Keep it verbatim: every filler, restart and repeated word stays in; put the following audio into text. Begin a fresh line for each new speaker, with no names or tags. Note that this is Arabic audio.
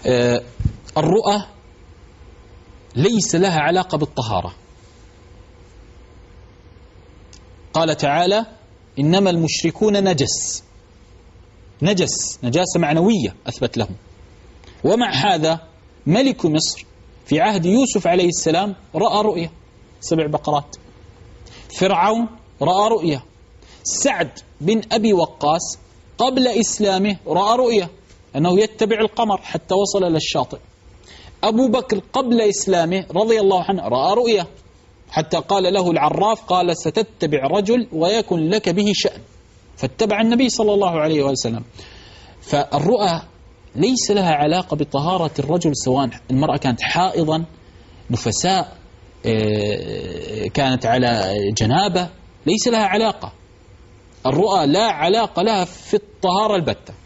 آه الرؤى ليس لها علاقة بالطهارة. قال تعالى إنما المشركون نجس، نجس نجاسة معنوية أثبت لهم. ومع هذا ملك مصر في عهد يوسف عليه السلام رأى رؤيا سبع بقرات، فرعون رأى رؤيا، سعد بن أبي وقاص قبل إسلامه رأى رؤيا أنه يتبع القمر حتى وصل للشاطئ، أبو بكر قبل إسلامه رضي الله عنه رأى رؤيا حتى قال له العراف قال ستتبع رجل ويكن لك به شأن، فاتبع النبي صلى الله عليه وسلم. فالرؤى ليس لها علاقة بطهارة الرجل، سواء المرأة كانت حائضا نفساء كانت على جنابة، ليس لها علاقة. الرؤى لا علاقة لها في الطهارة البتة.